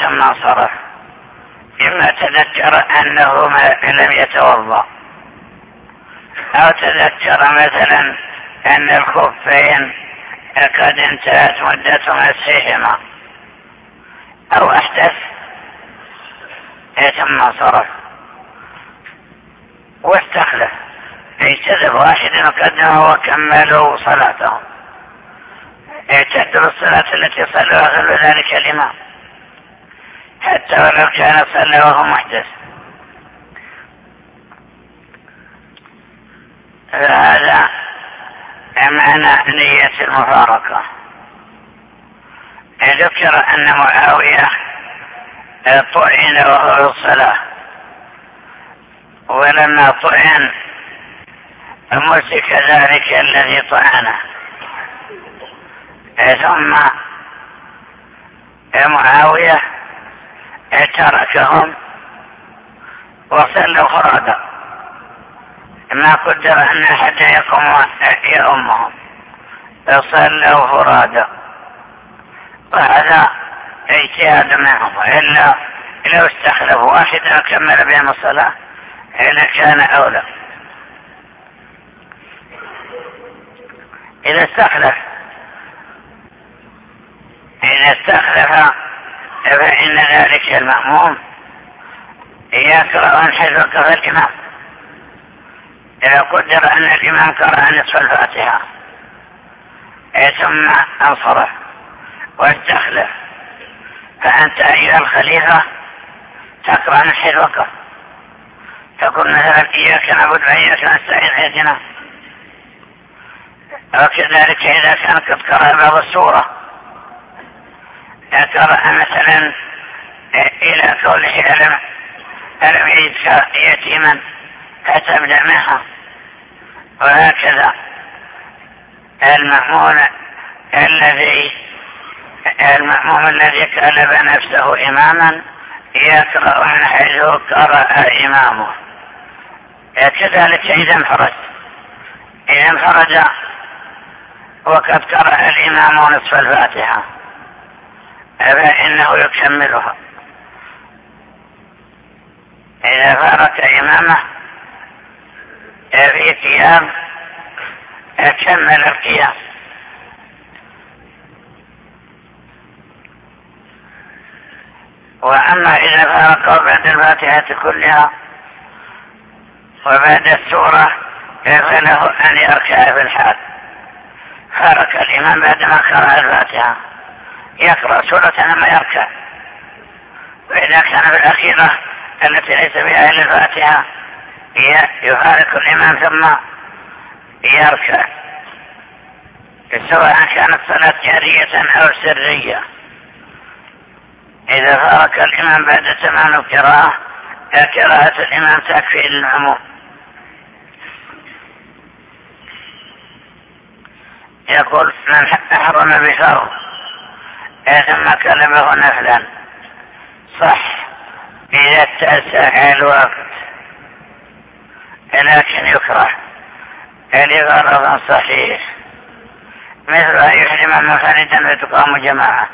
ثم انصرف. إما تذكر أنه لم يتوضأ، أو تذكر مثلا أن الخفين قد انتهت مدة مسحهما، أو أحدث ثم انصرف واستخلف، اجتذب واحدا وقدمه وكملوا صلاتهم، اعتدوا الصلاة التي صلوا غير ذلك الإمام، حتى ولو كان صلى وهو محدث. هذا معنى نية المفارقة. ذكر أن معاوية طعن وهو في الصلاة، ولما طعن مسك ذلك الذي طعنه، ثم معاوية تركهم وصلوا فرادا، ما قدر أن أحد يقوم يأمهم، صلوا فرادا، وهذا اجتهاد منهم، إلا لو استخلفوا واحدا وكمل بهم الصلاة إلا كان أولى. إذا استخلف فإن ذلك المأموم يقرأ حيث قرأ الإمام. إذا قدر أن الإمام قرأ نصف الفاتحة ثم انصرف واستخلف، فأنت أيها الخليفة تقرأ من حيث وقف، تقول مثلا إياك نعبد وإياك نستعين اهدنا. وكذلك إذا كان قد قرأ بعض السورة، قرأ مثلا إلى قوله ألم يجدك يتيما فتبدأ منها، وهكذا المأموم الذي قلب نفسه إماما يقرأ من حيث قرأ إمامه. كذلك إذا انفرد وقد قرأ الإمام نصف الفاتحة فإنه يكملها. إذا فارق إمامه في قيام كمل القيام. وأما إذا فارقوا بعد الفاتحة كلها وبعد السورة فله أن يركع في الحال. فارق الإمام بعدما قرأ الفاتحة يقرأ سورة لما يركع، وإذا كان في الأخيرة التي ليس بها إلا الفاتحة يفارق الإمام ثم يركع، سواء كانت صلاة جارية أو سرية. إذا فارق الإمام بعد تمام القراءة قراءة الإمام تكفي للعموم. يقول من أحرم بفرض ثم كلمه نفلا صح إذا اتسع الوقت، لكن يكره لغرض صحيح، مثل أن يحرم منفردا فتقام جماعة.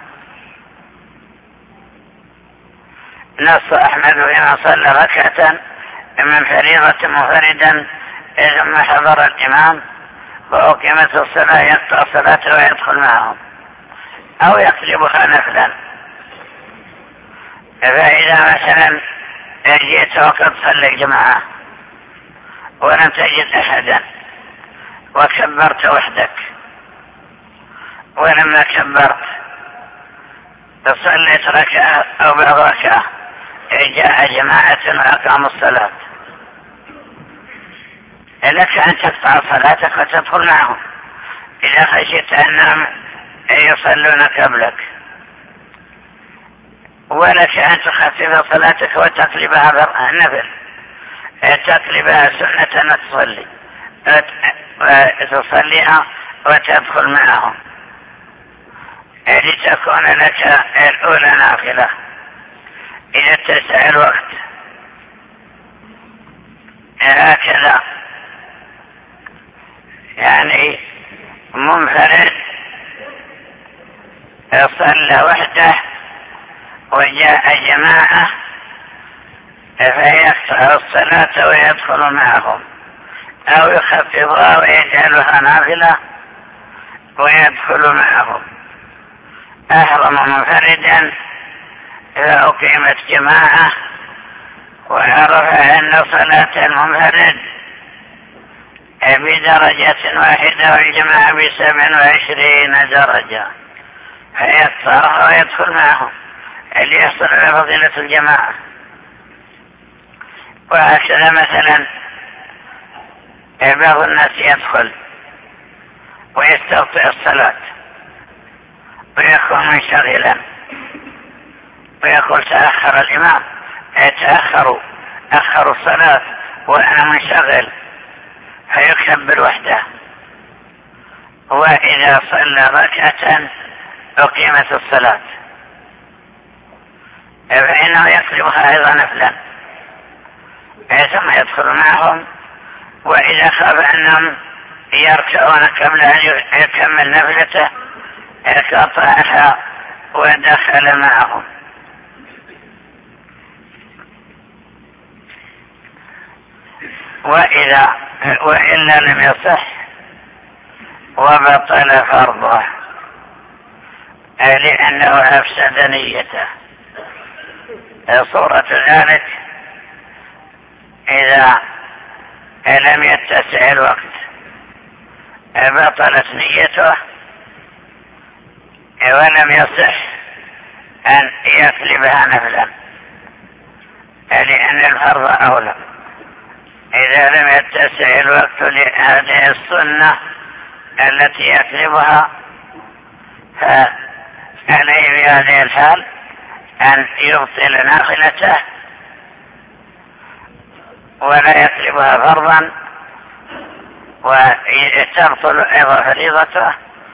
نص أحمد فيما صلى ركعة من فريضة منفردا ثم حضر الإمام وأقيمت الصلاة يقطع صلاته ويدخل معهم أو يقلبها نفلا. فإذا مثلا جئت وقد صلى جماعة ولم تجد أحدا وكبرت وحدك، ولما كبرت صليت ركعة أو بعض ركعة جاء جماعة وأقاموا الصلاة، لك أن تقطع صلاتك وتدخل معهم إذا خشيت أنهم يصلون قبلك، ولك أن تخفف صلاتك وتقلبها نفل، تقلبها سنة وتصليها وتدخل معهم لتكون لك الأولى نافلة إذا اتسع الوقت. هكذا يعني منفرد صلى وحده وجاء جماعة فيقطع الصلاة ويدخل معهم، أو يخفضها ويجعلها نافلة ويدخل معهم. أحرم منفردا فأقيمت جماعة وعرف أن صلاة المنفرد بدرجة واحدة والجماعة ب27 درجة، فيقطعها ويدخل معهم ليحصل على فضيلة الجماعة. وهكذا مثلا بعض الناس يدخل ويستبطئ الصلاة ويكون منشغلا ويقول تأخر الإمام، أخروا الصلاة وأنا منشغل، فيكبر وحده. وإذا صلى ركعة أقيمت الصلاة فإنه يقلبها أيضا نفلا، ثم يدخل معهم. وإذا خاف أنهم يركعون قبل أن يكمل نفلته قطعها ودخل معهم. وإلا لم يصح وبطل فرضه، لأنه أفسد نيته. صورة ذلك إذا لم يتسع الوقت بطلت نيته ولم يصح أن يقلبها نفلا، لأن الفرض أولى. إذا لم يتسع الوقت لهذه السنة التي يقلبها فعليه في هذه الحال أن يبطل نافلته ولا يقلبها فرضا، وتبطل أيضا فريضته.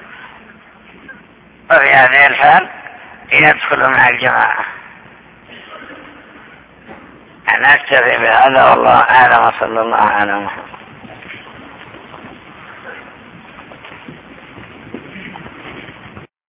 وفي هذه الحال يدخل مع الجماعة. نكتفي بهذا والله أعلم، وصلى الله على محمد.